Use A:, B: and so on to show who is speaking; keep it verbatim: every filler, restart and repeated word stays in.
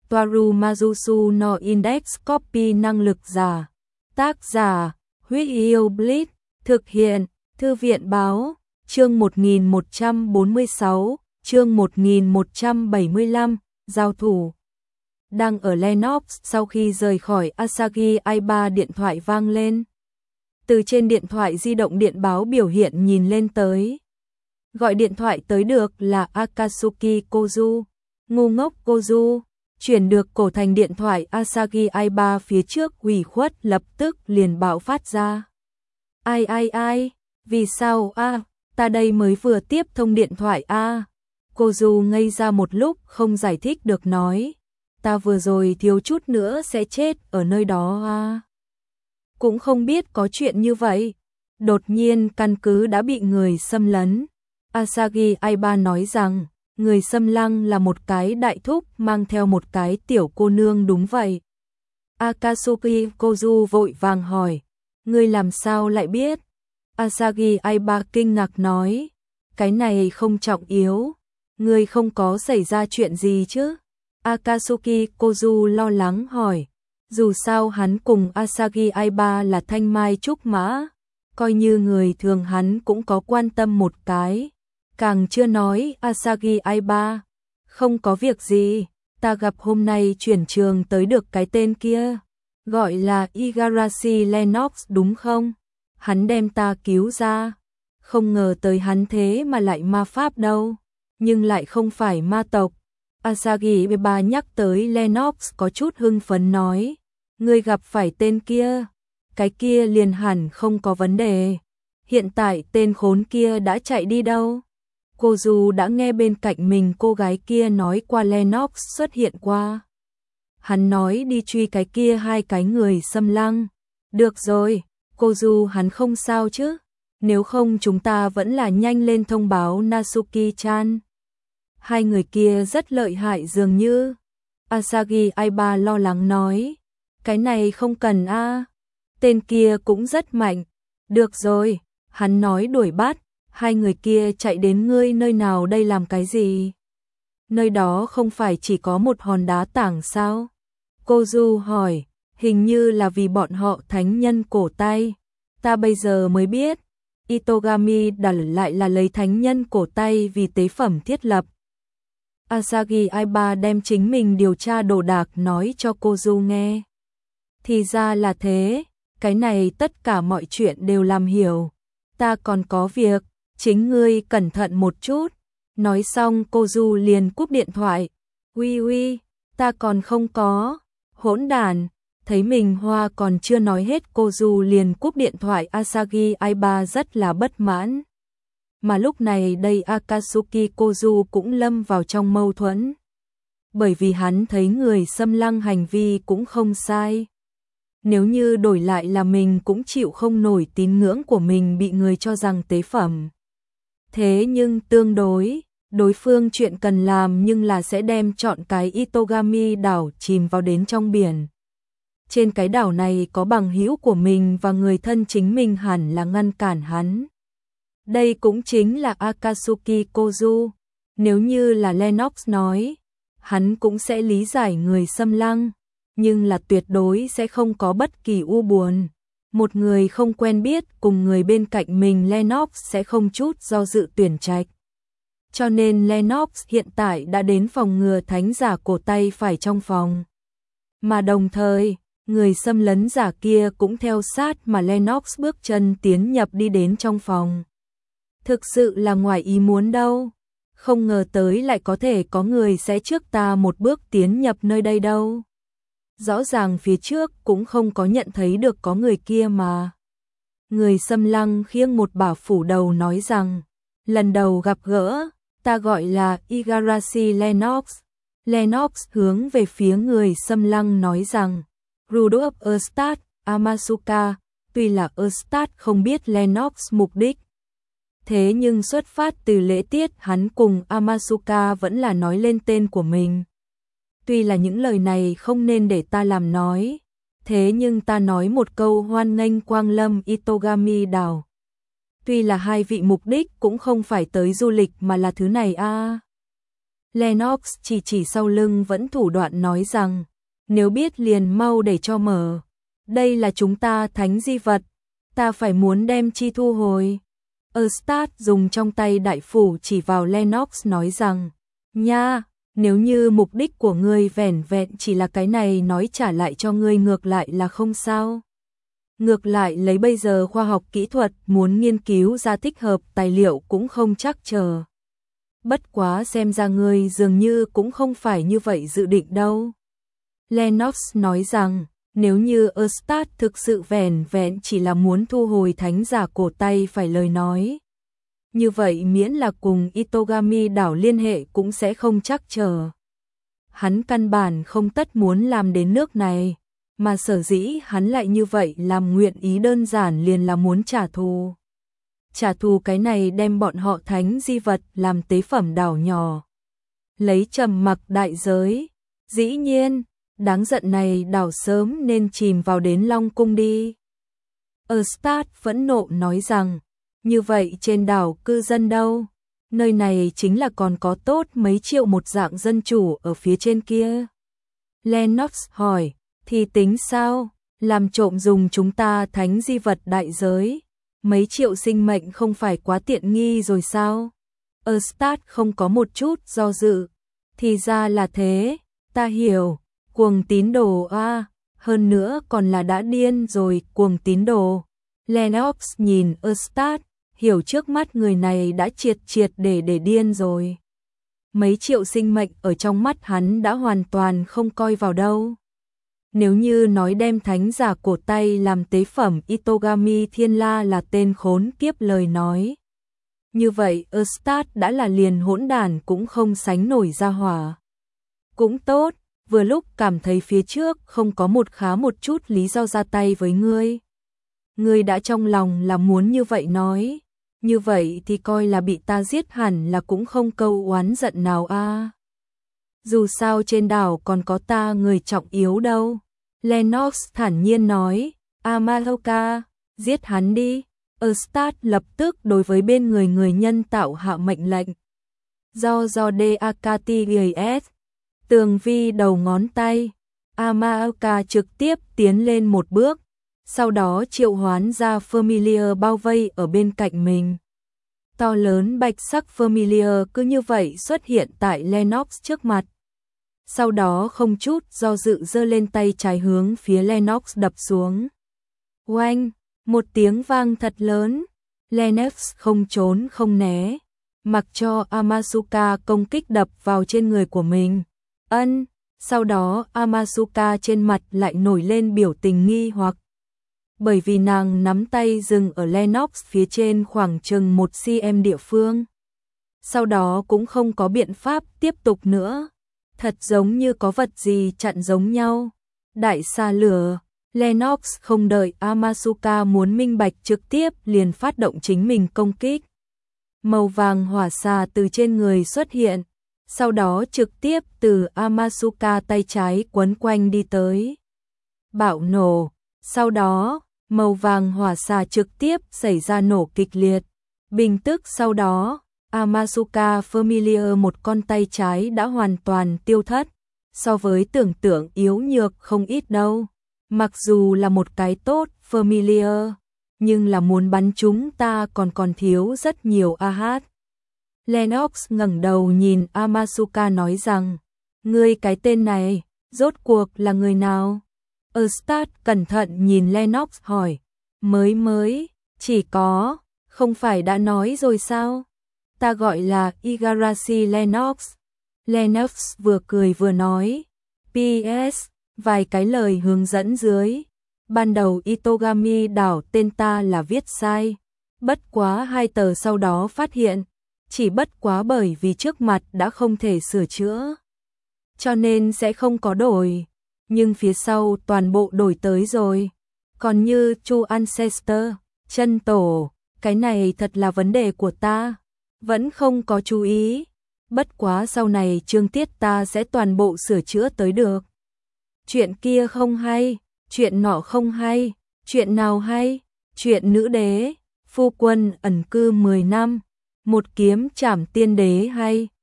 A: Toaru Majusu no Index Copy năng lực giả. Tác giả, Huyết Yêu Blitz, thực hiện, Thư viện báo, chương một nghìn một trăm bốn mươi sáu, chương một nghìn một trăm bảy mươi lăm, giao thủ. Đang ở Lenox, sau khi rời khỏi Asagi Aiba điện thoại vang lên. Từ trên điện thoại di động điện báo biểu hiện nhìn lên tới. Gọi điện thoại tới được là Akatsuki Kozu. Ngu ngốc Kozu, chuyển được cổ thành điện thoại Asagi Aiba phía trước ủy khuất lập tức liền bạo phát ra. Ai ai ai, vì sao a, à, ta đây mới vừa tiếp thông điện thoại a. À. Kozu ngây ra một lúc không giải thích được nói. Ta vừa rồi thiếu chút nữa sẽ chết ở nơi đó a. À. Cũng không biết có chuyện như vậy. Đột nhiên căn cứ đã bị người xâm lấn. Asagi Aiba nói rằng, người xâm lăng là một cái đại thúc mang theo một cái tiểu cô nương đúng vậy. Akatsuki Kozu vội vàng hỏi, ngươi làm sao lại biết? Asagi Aiba kinh ngạc nói, cái này không trọng yếu, ngươi không có xảy ra chuyện gì chứ? Akatsuki Kozu lo lắng hỏi, dù sao hắn cùng Asagi Aiba là thanh mai trúc mã, coi như người thường hắn cũng có quan tâm một cái. Càng chưa nói Asagi Aiba, không có việc gì, ta gặp hôm nay chuyển trường tới được cái tên kia, gọi là Igarashi Lenox đúng không? Hắn đem ta cứu ra, không ngờ tới hắn thế mà lại ma pháp đâu, nhưng lại không phải ma tộc. Asagi Aiba nhắc tới Lenox có chút hưng phấn nói, ngươi gặp phải tên kia, cái kia liền hẳn không có vấn đề, hiện tại tên khốn kia đã chạy đi đâu? Kozu đã nghe bên cạnh mình cô gái kia nói qua Lenox xuất hiện qua. Hắn nói đi truy cái kia hai cái người xâm lăng. Được rồi, Kozu hắn không sao chứ. Nếu không chúng ta vẫn là nhanh lên thông báo Natsuki-chan. Hai người kia rất lợi hại dường như. Asagi Aiba lo lắng nói. Cái này không cần a. À. Tên kia cũng rất mạnh. Được rồi, hắn nói đuổi bắt. Hai người kia chạy đến ngươi nơi nào đây làm cái gì? Nơi đó không phải chỉ có một hòn đá tảng sao? Kozu hỏi, hình như là vì bọn họ thánh nhân cổ tay. Ta bây giờ mới biết, Itogami đặt lại là lấy thánh nhân cổ tay vì tế phẩm thiết lập. Asagi Aiba đem chính mình điều tra đồ đạc nói cho Kozu nghe. Thì ra là thế, cái này tất cả mọi chuyện đều làm hiểu. Ta còn có việc. Chính ngươi cẩn thận một chút. Nói xong Kozu liền cúp điện thoại. Uy uy, ta còn không có. Hỗn đản, thấy mình hoa còn chưa nói hết Kozu liền cúp điện thoại. Asagi Aiba rất là bất mãn. Mà lúc này đây Akatsuki Kozu cũng lâm vào trong mâu thuẫn. Bởi vì hắn thấy người xâm lăng hành vi cũng không sai. Nếu như đổi lại là mình cũng chịu không nổi tín ngưỡng của mình bị người cho rằng tế phẩm. Thế nhưng tương đối, đối phương chuyện cần làm nhưng là sẽ đem chọn cái Itogami đảo chìm vào đến trong biển. Trên cái đảo này có bằng hữu của mình và người thân chính mình hẳn là ngăn cản hắn. Đây cũng chính là Akatsuki Kozu. Nếu như là Lenox nói, hắn cũng sẽ lý giải người xâm lăng, nhưng là tuyệt đối sẽ không có bất kỳ u buồn. Một người không quen biết cùng người bên cạnh mình Lenox sẽ không chút do dự tuyển trạch. Cho nên Lenox hiện tại đã đến phòng ngừa thánh giả cổ tay phải trong phòng. Mà đồng thời, người xâm lấn giả kia cũng theo sát mà Lenox bước chân tiến nhập đi đến trong phòng. Thực sự là ngoài ý muốn đâu. Không ngờ tới lại có thể có người sẽ trước ta một bước tiến nhập nơi đây đâu. Rõ ràng phía trước cũng không có nhận thấy được có người kia mà. Người xâm lăng khiêng một bảo phủ đầu nói rằng, lần đầu gặp gỡ, ta gọi là Igarashi Lenox. Lenox hướng về phía người xâm lăng nói rằng, Rudolf Erstadt, Amasuka, tuy là Erstadt không biết Lenox mục đích. Thế nhưng xuất phát từ lễ tiết hắn cùng Amasuka vẫn là nói lên tên của mình. Tuy là những lời này không nên để ta làm nói, thế nhưng ta nói một câu hoan nghênh quang lâm Itogami đảo. Tuy là hai vị mục đích cũng không phải tới du lịch mà là thứ này a. À. Lennox chỉ chỉ sau lưng vẫn thủ đoạn nói rằng, nếu biết liền mau để cho mở. Đây là chúng ta thánh di vật, ta phải muốn đem chi thu hồi. Eustad dùng trong tay đại phủ chỉ vào Lennox nói rằng, nha, nếu như mục đích của ngươi vẻn vẹn chỉ là cái này nói trả lại cho ngươi ngược lại là không sao. Ngược lại lấy bây giờ khoa học kỹ thuật muốn nghiên cứu ra thích hợp tài liệu cũng không chắc chờ. Bất quá xem ra ngươi dường như cũng không phải như vậy dự định đâu. Lennox nói rằng, nếu như Eustad thực sự vẻn vẹn chỉ là muốn thu hồi thánh giả cổ tay phải lời nói. Như vậy miễn là cùng Itogami đảo liên hệ cũng sẽ không chắc chờ. Hắn căn bản không tất muốn làm đến nước này, mà sở dĩ hắn lại như vậy làm nguyện ý đơn giản liền là muốn trả thù. Trả thù cái này đem bọn họ thánh di vật làm tế phẩm đảo nhỏ. Lấy trầm mặc đại giới, dĩ nhiên, đáng giận này đảo sớm nên chìm vào đến Long Cung đi. Eustad phẫn nộ nói rằng, như vậy trên đảo cư dân đâu? Nơi này chính là còn có tốt mấy triệu một dạng dân chủ ở phía trên kia. Lennox hỏi, thì tính sao? Làm trộm dùng chúng ta thánh di vật đại giới. Mấy triệu sinh mệnh không phải quá tiện nghi rồi sao? Eustad không có một chút do dự. Thì ra là thế, ta hiểu, cuồng tín đồ a, à, hơn nữa còn là đã điên rồi, cuồng tín đồ. Lennox nhìn Eustad, hiểu trước mắt người này đã triệt triệt để để điên rồi. Mấy triệu sinh mệnh ở trong mắt hắn đã hoàn toàn không coi vào đâu. Nếu như nói đem thánh giả cổ tay làm tế phẩm Itogami Thiên La là tên khốn kiếp lời nói. Như vậy Eustad đã là liền hỗn đản cũng không sánh nổi ra hỏa. Cũng tốt, vừa lúc cảm thấy phía trước không có một khá một chút lý do ra tay với ngươi. Ngươi đã trong lòng là muốn như vậy nói. Như vậy thì coi là bị ta giết hẳn là cũng không câu oán giận nào a. À. Dù sao trên đảo còn có ta người trọng yếu đâu. Lennox thản nhiên nói, Amaoka, giết hắn đi. Eustad lập tức đối với bên người người nhân tạo hạ mệnh lệnh. Do do Dakatigas, tường vi đầu ngón tay, Amaoka trực tiếp tiến lên một bước, sau đó triệu hoán ra Familiar bao vây ở bên cạnh mình. To lớn bạch sắc Familiar cứ như vậy xuất hiện tại Lennox trước mặt. Sau đó không chút do dự giơ lên tay trái hướng phía Lennox đập xuống. Oanh, một tiếng vang thật lớn, Lennox không trốn không né, mặc cho Amasuka công kích đập vào trên người của mình. Ân, sau đó Amasuka trên mặt lại nổi lên biểu tình nghi hoặc. Bởi vì nàng nắm tay dừng ở Lennox phía trên khoảng chừng một xăng-ti-mét địa phương. Sau đó cũng không có biện pháp tiếp tục nữa. Thật giống như có vật gì chặn giống nhau. Đại xà lửa, Lennox không đợi Amasuka muốn minh bạch trực tiếp liền phát động chính mình công kích. Màu vàng hỏa xà từ trên người xuất hiện, sau đó trực tiếp từ Amasuka tay trái quấn quanh đi tới. Bạo nổ, sau đó, màu vàng hỏa xà trực tiếp xảy ra nổ kịch liệt. Bình tức sau đó, Amasuka Familiar một con tay trái đã hoàn toàn tiêu thất, so với tưởng tượng yếu nhược không ít đâu. Mặc dù là một cái tốt Familiar, nhưng là muốn bắn chúng ta còn còn thiếu rất nhiều a hát. Lennox ngẩng đầu nhìn Amasuka nói rằng, ngươi cái tên này, rốt cuộc là người nào? Eustad cẩn thận nhìn Lennox hỏi, mới mới, chỉ có, không phải đã nói rồi sao? Ta gọi là Igarashi Lennox. Lennox vừa cười vừa nói, pê ét, vài cái lời hướng dẫn dưới. Ban đầu Itogami đảo tên ta là viết sai, bất quá hai tờ sau đó phát hiện, chỉ bất quá bởi vì trước mặt đã không thể sửa chữa, cho nên sẽ không có đổi, nhưng phía sau toàn bộ đổi tới rồi. Còn như Chu Ancestor, chân tổ, cái này thật là vấn đề của ta, vẫn không có chú ý, bất quá sau này chương tiết ta sẽ toàn bộ sửa chữa tới được. Chuyện kia không hay, chuyện nọ không hay, chuyện nào hay, chuyện nữ đế, phu quân ẩn cư mười năm, một kiếm trảm tiên đế hay,